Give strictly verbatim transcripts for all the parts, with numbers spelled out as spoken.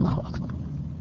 الله أكبر.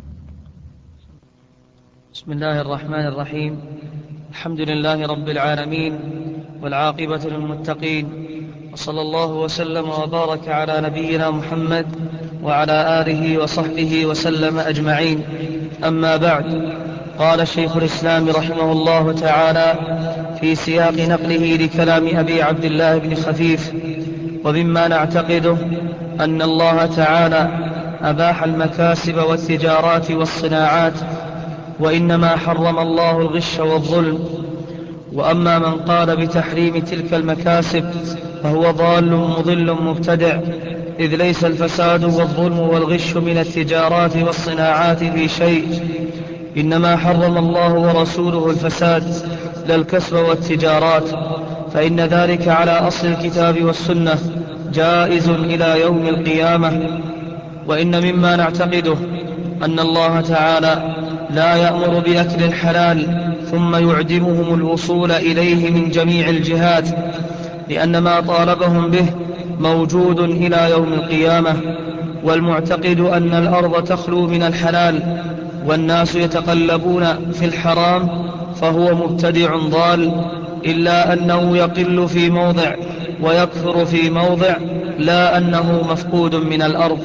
بسم الله الرحمن الرحيم. الحمد لله رب العالمين، والعاقبة للمتقين، وصلى الله وسلم وبارك على نبينا محمد وعلى آله وصحبه وسلم أجمعين. أما بعد، قال شيخ الإسلام رحمه الله تعالى في سياق نقله لكلام أبي عبد الله بن خفيف: ومما نعتقده أن الله تعالى أباح المكاسب والتجارات والصناعات، وإنما حرم الله الغش والظلم. وأما من قال بتحريم تلك المكاسب فهو ضال مضل مبتدع، إذ ليس الفساد والظلم والغش من التجارات والصناعات في شيء، إنما حرم الله ورسوله الفساد لا الكسب والتجارات، فإن ذلك على أصل الكتاب والسنة جائز إلى يوم القيامة. وإن مما نعتقده أن الله تعالى لا يأمر بأكل الحلال ثم يعدمهم الوصول إليه من جميع الجهات، لأن ما طالبهم به موجود إلى يوم القيامة. والمعتقد أن الأرض تخلو من الحلال والناس يتقلبون في الحرام فهو مبتدع ضال، إلا أنه يقل في موضع ويكثر في موضع، لا أنه مفقود من الأرض.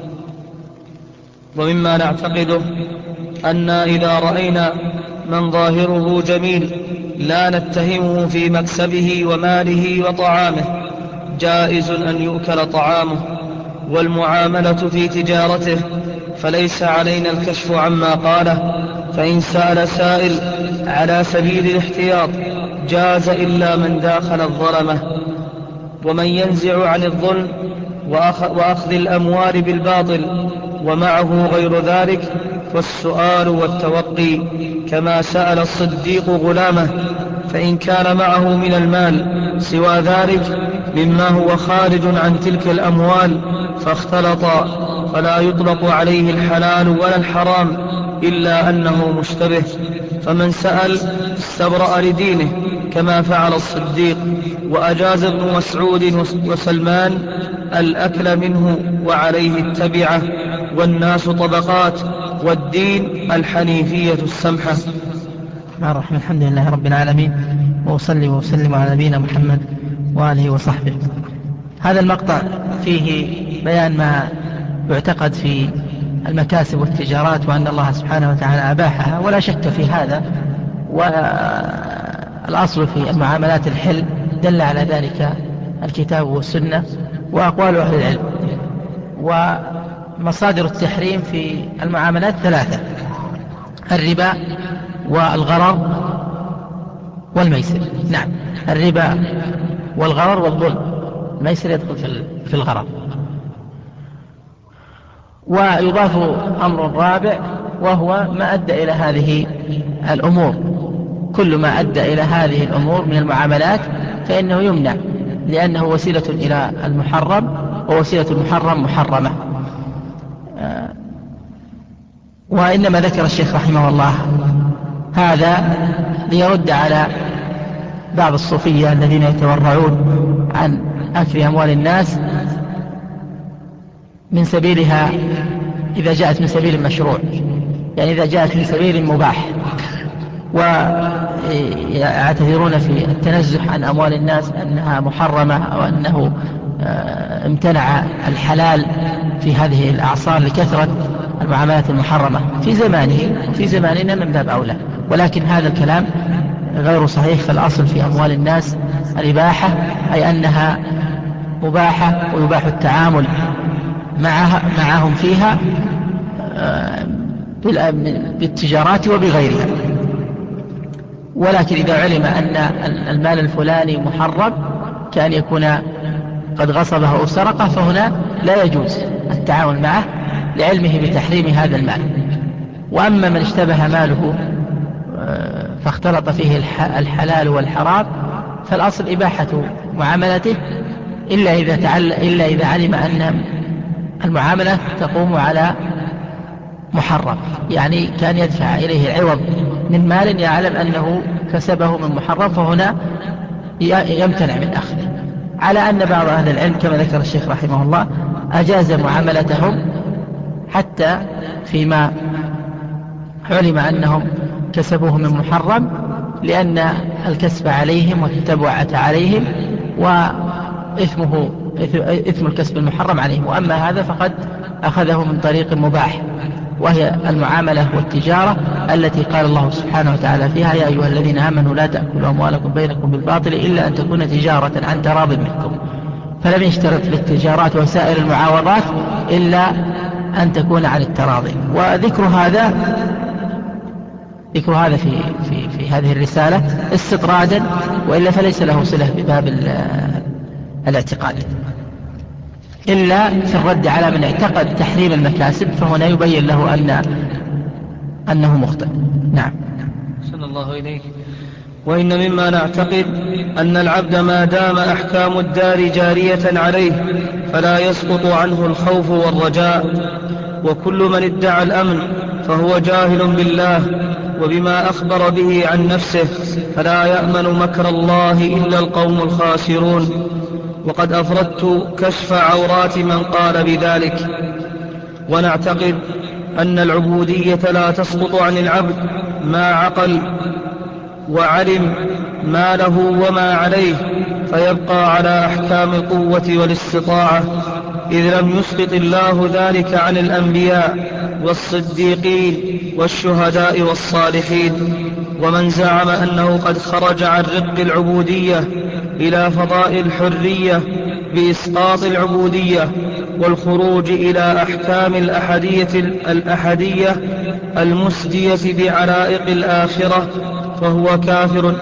ومما نعتقده أن إذا رأينا من ظاهره جميل لا نتهمه في مكسبه وماله وطعامه، جائز أن يؤكل طعامه والمعاملة في تجارته، فليس علينا الكشف عما قاله. فإن سأل سائل على سبيل الاحتياط جاز إلا من داخل الظلمة. ومن ينزع عن الظلم وأخذ الأموال بالباطل ومعه غير ذلك فالسؤال والتوقي، كما سأل الصديق غلامه، فإن كان معه من المال سوى ذلك مما هو خارج عن تلك الأموال فاختلط فلا يطلق عليه الحلال ولا الحرام إلا أنه مشتبه. فمن سأل استبرأ لدينه كما فعل الصديق، وأجاز ابن مسعود وسلمان الأكل منه وعليه التبعة، والناس طبقات، والدين الحنيفية السمحة. الرحمن الحمد لله رب العالمين، وأصلي وأسلم على نبينا محمد وآله وصحبه. هذا المقطع فيه بيان ما يعتقد في المكاسب والتجارات، وأن الله سبحانه وتعالى أباحها، ولا شك في هذا. والأصل في المعاملات الحل دل على ذلك الكتاب والسنة وأقوال أهل العلم. ومصادر التحريم في المعاملات ثلاثة: الربا والغرر والميسر. نعم، الربا والغرر والظلم، الميسر يدخل في الغرر. ويضاف أمر رابع وهو ما أدى إلى هذه الأمور، كل ما أدى إلى هذه الأمور من المعاملات فإنه يمنع، لأنه وسيلة إلى المحرم، ووسيلة المحرم محرمة. وإنما ذكر الشيخ رحمه الله هذا ليرد على بعض الصوفية الذين يتورعون عن أكل أموال الناس من سبيلها إذا جاءت من سبيل مشروع، يعني إذا جاءت من سبيل مباح، ويعتذرون في التنزح عن أموال الناس أنها محرمة، أو أنه امتنع الحلال في هذه الأعصار لكثرة المعاملات المحرمة في زمانه وفي زماننا من باب أولى. ولكن هذا الكلام غير صحيح، فالأصل في أموال الناس الإباحة، أي أنها مباحة ويباح التعامل معها معهم فيها بالتجارات وبغيرها. ولكن إذا علم أن المال الفلاني محرم كأن يكون قد غصبه أو سرقه، فهنا لا يجوز التعامل معه لعلمه بتحريم هذا المال. وأما من اشتبه ماله فاختلط فيه الحلال والحرام فالأصل إباحة معاملته، إلا إذا, تعل... إلا إذا علم أن المعاملة تقوم على محرم، يعني كان يدفع إليه عوض من مال يعلم أنه كسبه من محرم، فهنا يمتنع من أخذه. على أن بعض أهل العلم كما ذكر الشيخ رحمه الله أجاز معاملتهم حتى فيما علم أنهم كسبوه من محرم، لأن الكسب عليهم والتبعة عليهم، وإثمه إثم الكسب المحرم عليهم. وأما هذا فقد أخذه من طريق مباح، وهي المعاملة والتجارة التي قال الله سبحانه وتعالى فيها: يا أيها الذين آمنوا لا تأكلوا أموالكم بينكم بالباطل إلا أن تكون تجارة عن تراض منكم. فلم يشترط للتجارات وسائر المعاوضات إلا أن تكون عن التراضي. وذكر هذا ذكر هذا في, في, في هذه الرسالة استطرادا، وإلا فليس له صلة بباب الاعتقاد، إلا في الرد على من اعتقد تحريم المكاسب، فهنا يبين له أن أنه مخطئ. نعم. صلى الله إليك. وإن مما نعتقد أن العبد ما دام أحكام الدار جارية عليه فلا يسقط عنه الخوف والرجاء، وكل من ادعى الأمن فهو جاهل بالله وبما أخبر به عن نفسه، فلا يأمن مكر الله إلا القوم الخاسرون. وقد أفردت كشف عورات من قال بذلك. ونعتقد أن العبودية لا تسقط عن العبد ما عقل وعلم ما له وما عليه، فيبقى على أحكام القوة والاستطاعة، إذ لم يسقط الله ذلك عن الأنبياء والصديقين والشهداء والصالحين. ومن زعم أنه قد خرج عن رق العبودية إلى فضاء الحرية بإسقاط العبودية والخروج إلى أحكام الأحدية, الأحدية المسدية بعلائق الآخرة فهو كافر.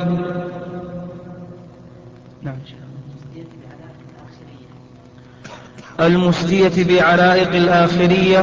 المسدية بعلائق الآخرية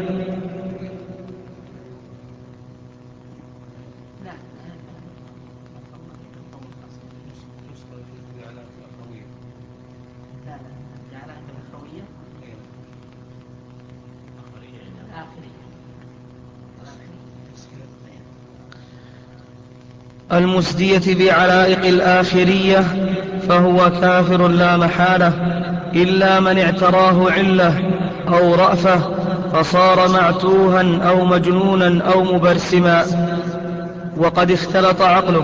المسدية بعلائق الآخرية فهو كافر لا محالة، إلا من اعتراه علة أو رأفة فصار معتوها أو مجنونا أو مبرسما وقد اختلط عقله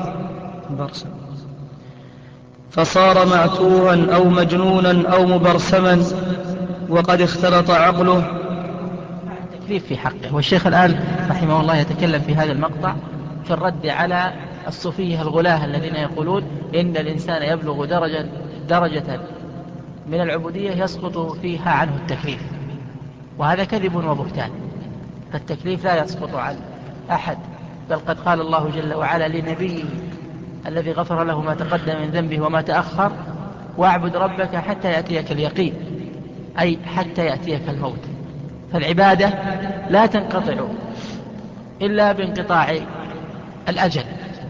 فصار معتوها أو مجنونا أو مبرسما وقد اختلط عقله. تكليف في حقه. والشيخ الآن رحمه الله يتكلم في هذا المقطع في الرد على الصوفية الغلاة الذين يقولون إن الإنسان يبلغ درجة, درجة من العبودية يسقط فيها عنه التكليف، وهذا كذب وبهتان. فالتكليف لا يسقط عن أحد، بل قد قال الله جل وعلا لنبيه الذي غفر له ما تقدم من ذنبه وما تأخر: واعبد ربك حتى يأتيك اليقين، أي حتى يأتيك الموت. فالعبادة لا تنقطع إلا بانقطاع الأجل.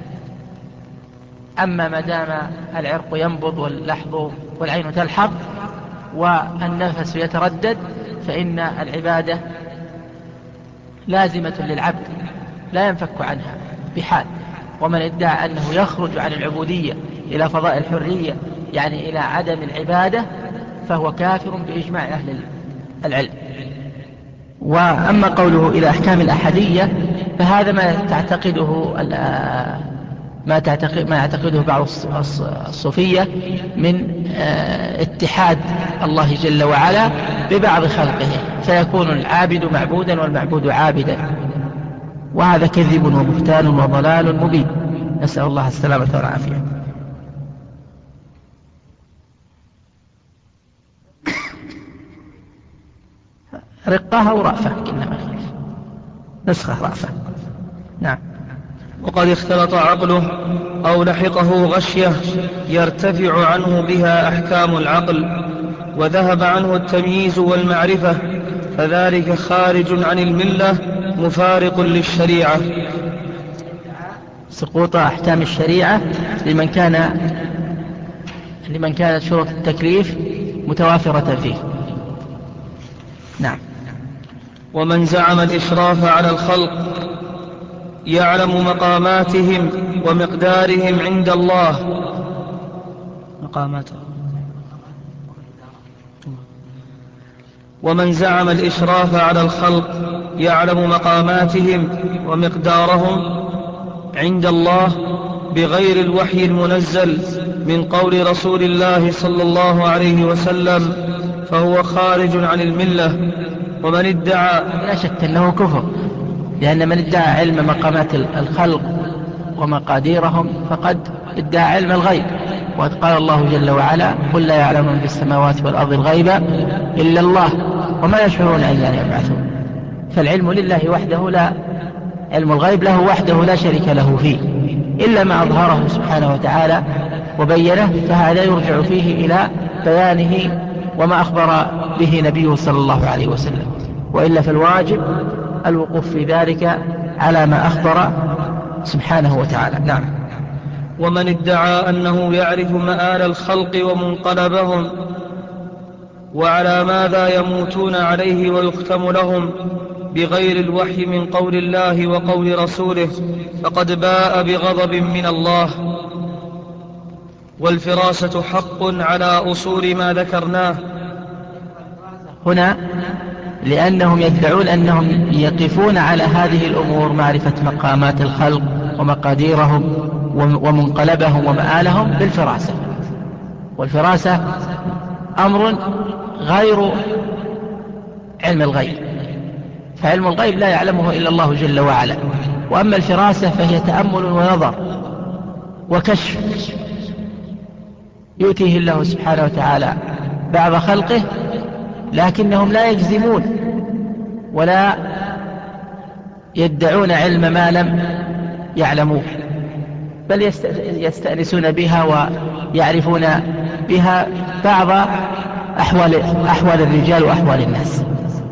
أما ما دام العرق ينبض واللحظ والعين تلحظ والنفس يتردد فإن العبادة لازمة للعبد لا ينفك عنها بحال. ومن ادعى أنه يخرج عن العبودية إلى فضاء الحرية، يعني إلى عدم العبادة، فهو كافر بإجماع أهل العلم. وأما قوله إلى أحكام الأحدية فهذا ما تعتقده ما تعتقد ما يعتقده بعض الصوفية من اتحاد الله جل وعلا ببعض خلقه، فيكون العابد معبودا والمعبود عابدا، وهذا كذب وبهتان وضلال مبين، نسأل الله السلامة والعافية. رقاها ورأفة كلما خلف نسخة رأفة. نعم. وقد اختلط عقله أو لحقه غشية يرتفع عنه بها أحكام العقل وذهب عنه التمييز والمعرفة، فذلك خارج عن الملة مفارق للشريعة. سقوط أحكام الشريعة لمن كان لمن كانت شروط التكليف متوافرة فيه. نعم. ومن زعم الإشراف على الخلق يعلم مقاماتهم ومقدارهم عند الله مقاماتهم ومن زعم الإشراف على الخلق يعلم مقاماتهم ومقدارهم عند الله بغير الوحي المنزل من قول رسول الله صلى الله عليه وسلم فهو خارج عن الملة. ومن ادعى لا شك أنه كفر، لأن من ادعى علم مقامات الخلق ومقاديرهم فقد ادعى علم الغيب، وقد قال الله جل وعلا قل لا يعلم من في السماوات والأرض الغيب إلا الله وما يشعرون أيان يبعثون. فالعلم لله وحده، لا علم الغيب له وحده لا شريك له فيه، إلا ما أظهره سبحانه وتعالى وبينه، فهذا يرجع فيه إلى بيانه وما أخبر به نبيه صلى الله عليه وسلم، وإلا فالواجب الوقوف في ذلك على ما أخبر سبحانه وتعالى. نعم. ومن ادعى أنه يعرف مآل الخلق ومنقلبهم وعلى ماذا يموتون عليه ويختم لهم بغير الوحي من قول الله وقول رسوله فقد باء بغضب من الله. والفراسة حق على أصول ما ذكرناه هنا، لأنهم يدعون أنهم يقفون على هذه الأمور، معرفة مقامات الخلق ومقاديرهم ومنقلبهم ومآلهم بالفراسة، والفراسة أمر غير علم الغيب، فعلم الغيب لا يعلمه إلا الله جل وعلا، وأما الفراسة فهي تأمل ونظر وكشف يؤتيه الله سبحانه وتعالى بعض خلقه، لكنهم لا يجزمون ولا يدعون علم ما لم يعلموه، بل يستأنسون بها ويعرفون بها بعض أحوال, أحوال الرجال وأحوال الناس.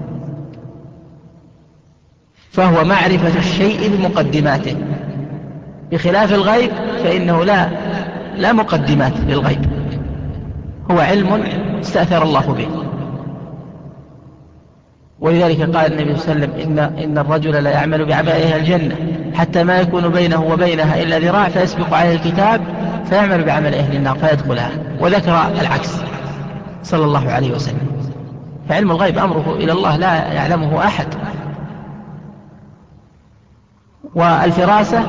فهو معرفة الشيء بمقدماته، بخلاف الغيب فإنه لا, لا مقدمات للغيب، هو علم استأثر الله به. ولذلك قال النبي صلى الله عليه وسلم إن, إن الرجل لا يعمل بعمل أهل الجنة حتى ما يكون بينه وبينها إلا ذراع فيسبق عليه الكتاب فيعمل بعمل أهل النار فيدخلها، وذكر العكس صلى الله عليه وسلم. فعلم الغيب أمره إلى الله لا يعلمه أحد. والفراسة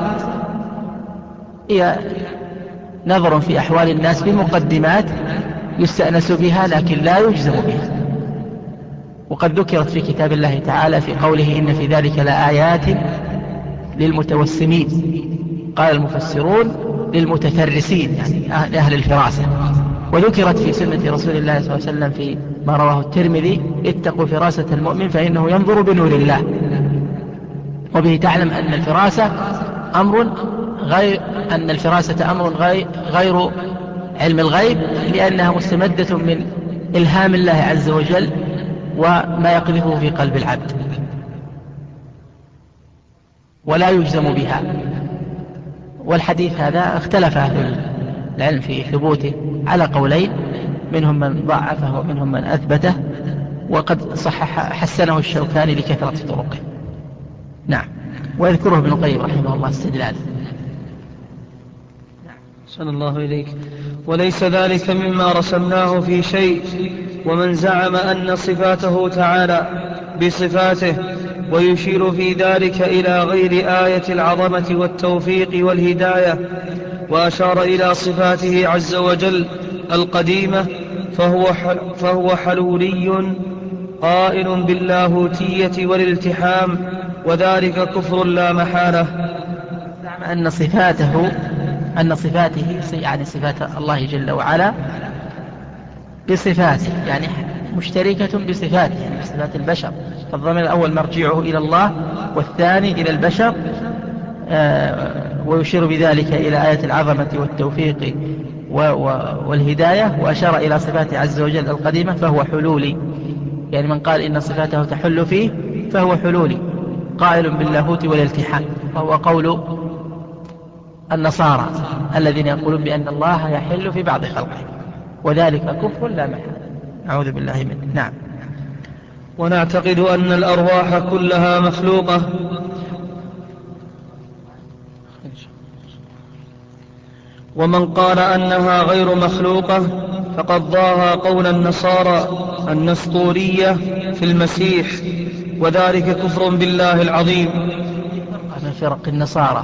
هي نظر في أحوال الناس بمقدمات يستأنس بها لكن لا يجزم بها، وقد ذكرت في كتاب الله تعالى في قوله إن في ذلك لآيات للمتوسمين، قال المفسرون للمتفرسين يعني أهل الفراسة. وذكرت في سنة رسول الله صلى الله عليه وسلم في ما رواه الترمذي اتقوا فراسة المؤمن فإنه ينظر بنور الله. وبه تعلم أن الفراسة أمر غير أن الفراسة أمر غير, غير علم الغيب، لأنها مستمدة من إلهام الله عز وجل وما يقذفه في قلب العبد، ولا يجزم بها. والحديث هذا اختلف أهل العلم في ثبوته على قولين، منهم من ضعفه ومنهم من أثبته، وقد صحح حسنه الشوكاني لكثرة طرقه. نعم. ويذكره ابن القيم رحمه الله استدلالا. صلى الله إليك. وليس ذلك مما رسمناه في شيء. ومن زعم أن صفاته تعالى بصفاته ويشير في ذلك إلى غير آية العظمة والتوفيق والهداية وأشار إلى صفاته عز وجل القديمة فهو, فهو حلولي قائل باللاهوتية والالتحام، وذلك كفر لا محالة. زعم أن صفاته أن صفاته يعني صفات الله جل وعلا بصفاته يعني مشتركة بصفاته يعني بصفات البشر، فالضمير الأول مرجعه إلى الله والثاني إلى البشر، آه ويشير بذلك إلى آية العظمة والتوفيق والهداية، وأشار إلى صفاته عز وجل القديمة فهو حلولي، يعني من قال إن صفاته تحل فيه فهو حلولي قائل باللاهوت والالتحام، فهو قول النصارى الذين يقولون بأن الله يحل في بعض خلقه، وذلك كفر لا محالة. أعوذ بالله منه. نعم. ونعتقد أن الأرواح كلها مخلوقة، ومن قال أنها غير مخلوقة فقد ضاها قول النصارى النسطورية في المسيح وذلك كفر بالله العظيم. من فرق النصارى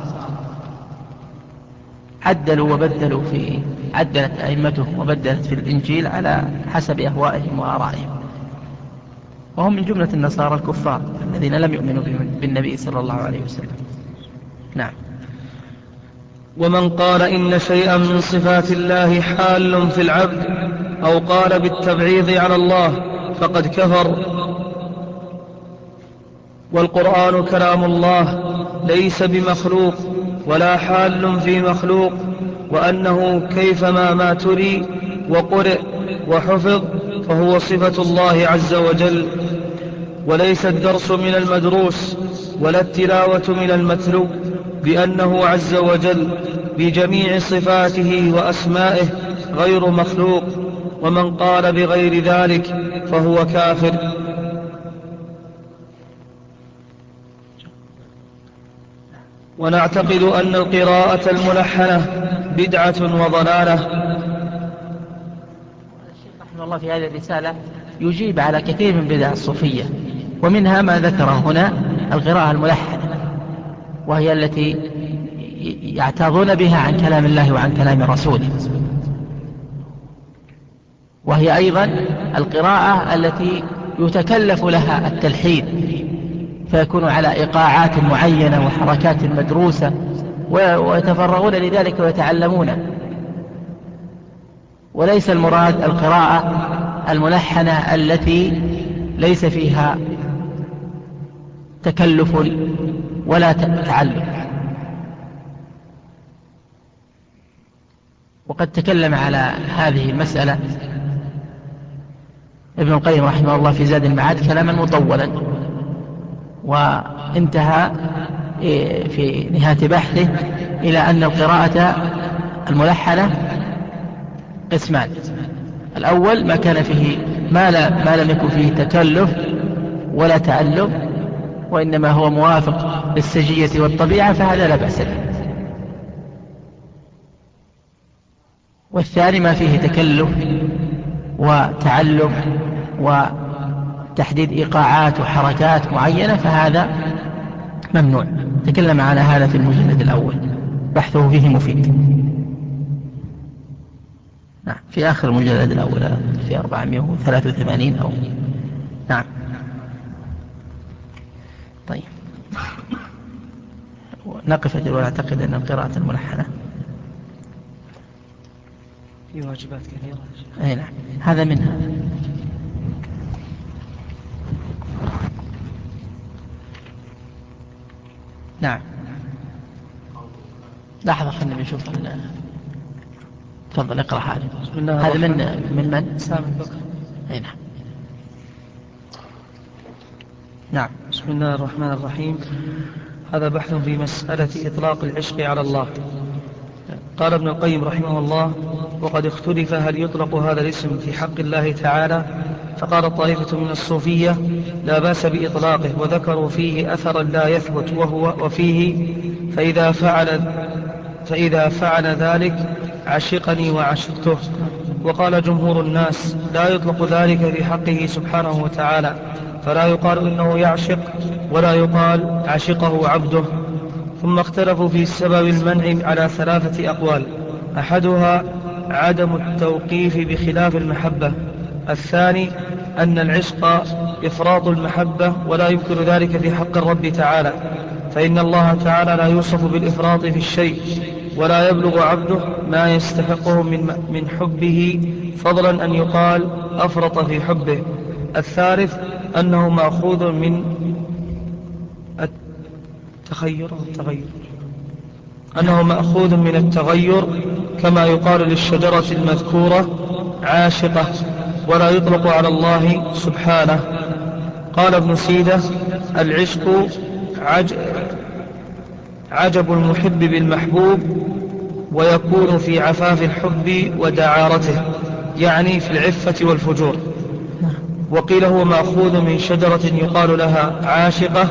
عدلوا وبدلوا في عدلت أئمتهم وبدلت في الإنجيل على حسب أهوائهم وآرائهم، وهم من جملة النصارى الكفار الذين لم يؤمنوا بالنبي صلى الله عليه وسلم. نعم. ومن قال إن شيئا من صفات الله حال في العبد أو قال بالتبعيض على الله فقد كفر. والقرآن كلام الله ليس بمخلوق ولا حال في مخلوق، وأنه كيفما ما تري وقرئ وحفظ فهو صفة الله عز وجل، وليس الدرس من المدروس ولا التلاوة من المتلو، بأنه عز وجل بجميع صفاته وأسمائه غير مخلوق. ومن قال بغير ذلك فهو كافر. ونعتقد أن القراءة الملحنة بدعة وضلالة. الشيخ رحمه الله في هذه الرسالة يجيب على كثير من بدع الصوفية، ومنها ما ذكره هنا القراءة الملحنة، وهي التي يعتاضون بها عن كلام الله وعن كلام رسوله، وهي أيضا القراءة التي يتكلف لها التلحين، فيكون على إيقاعات معينة وحركات مدروسة، ويتفرغون لذلك ويتعلمون. وليس المراد القراءة الملحنة التي ليس فيها تكلف ولا تعلم. وقد تكلم على هذه المسألة ابن القيم رحمه الله في زاد المعاد كلاما مطولا، وانتهى في نهاية بحثه إلى أن القراءة الملحنة قسمان: الأول ما كان فيه ما, لا ما لم يكن فيه تكلف ولا تعلم، وإنما هو موافق للسجية والطبيعة، فهذا لا بأس به. والثاني ما فيه تكلف وتعلم وتحديد إيقاعات وحركات معينة، فهذا ممنوع. تكلم على هذا في المجلد الأول، بحثه فيه مفيد. نعم، في آخر المجلد الأول في أربعمائة وثلاثة وثمانين أو نعم. طيب، نقف أجل ونعتقد أن القراءة الملحنة في واجبات كثيرة. أي نعم، هذا منها. نعم. لحظة خلنا نشوف. تفضل اقرأ هذا. هذا من من من؟ سامي بكر. أي نعم. نعم. بسم الله الرحمن الرحيم. هذا بحث في مسألة إطلاق العشق على الله. قال ابن القيم رحمه الله: وقد اختلف هل يطلق هذا الاسم في حق الله تعالى، فقال طائفة من الصوفية: لا بأس بإطلاقه، وذكروا فيه أثرا لا يثبت، وهو وفيه فإذا فعل, فإذا فعل ذلك عشقني وعشقته. وقال جمهور الناس: لا يطلق ذلك في حقه سبحانه وتعالى، فلا يقال إنه يعشق ولا يقال عشقه عبده. ثم اختلفوا في سبب المنع على ثلاثة أقوال: أحدها عدم التوقيف بخلاف المحبة، الثاني أن العشق إفراط المحبة ولا يمكن ذلك في حق الرب تعالى، فإن الله تعالى لا يوصف بالإفراط في الشيء، ولا يبلغ عبده ما يستحقه من, من حبه، فضلا أن يقال أفرط في حبه. الثالث أنه مأخوذ من التغير التغير أنه مأخوذ من التغير، كما يقال للشجرة المذكورة عاشقة، ولا يطلق على الله سبحانه. قال ابن سيدة: العشق عج... عجب المحب بالمحبوب، ويكون في عفاف الحب ودعارته، يعني في العفة والفجور. وقيل هو مأخوذ من شجرة يقال لها عاشقة،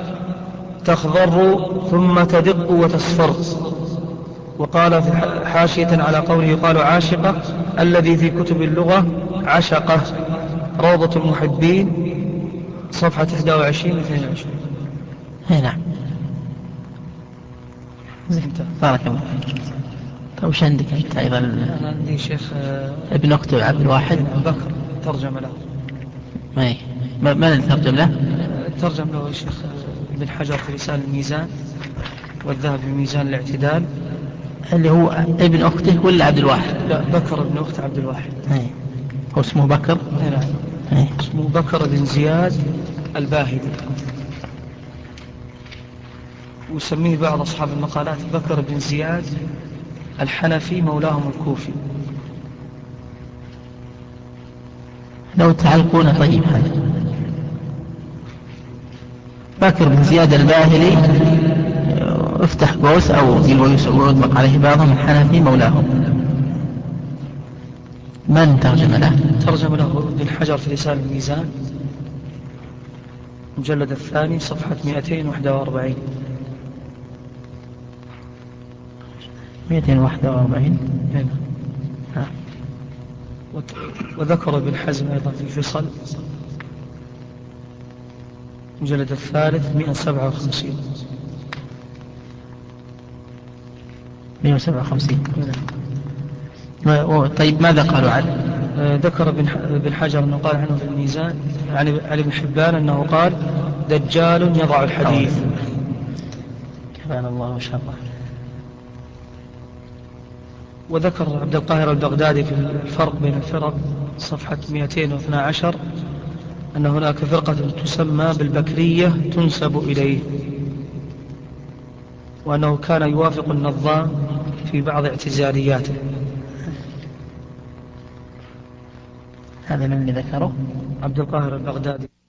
تخضر ثم تدق وتصفر. وقال في حاشية على قوله يقال عاشقة الذي في كتب اللغة عشقة. روضة المحبين صفحة واحد وعشرين واثنين وعشرين. اي نعم. بارك الله فيك. طيب وش عندك انت ايضا؟ انا عندي شيخ ابن اخت عبد الواحد بكر ترجم له. اي من اللي ترجم له؟ ترجم له الشيخ ابن حجر في رسالة الميزان، والذهب بميزان الاعتدال. اللي هو ابن اخته ولا عبد الواحد؟ لا، بكر ابن اخت عبد الواحد. اي هو اسمه بكر؟ اي نعم. اي اسمه بكر بن زياد الباهلي، ويسميه بعض أصحاب المقالات بكر بن زياد الحنفي مولاهم الكوفي. لو تعلقون طيب هذا بكر بن زياد الباهلي، افتح قوس أو ويطلق عليه بعضهم الحنفي مولاهم. من ترجم له؟ ترجم له ابن حجر في رسالة الميزان، مجلد الثاني صفحة مئتين وواحد وأربعين. مئتين وواحد وأربعين. هنا. وذكر ابن حزم أيضا في الفصل، مجلد الثالث مئة وسبعة وخمسين. مئة وسبعة وخمسين. طيب ماذا قالوا عنه؟ ذكر ابن حجر أنه قال عنه في الميزان عن ابن حبان أنه قال دجال يضع الحديث. كفانا الله ما شاء الله. وذكر عبد القاهر البغدادي في الفرق بين الفرق صفحة مئتين واثني عشر أن هناك فرقة تسمى بالبكرية تنسب إليه، وأنه كان يوافق النظام في بعض اعتزالياته. هذا من اللي ذكره؟ عبد القاهر البغدادي.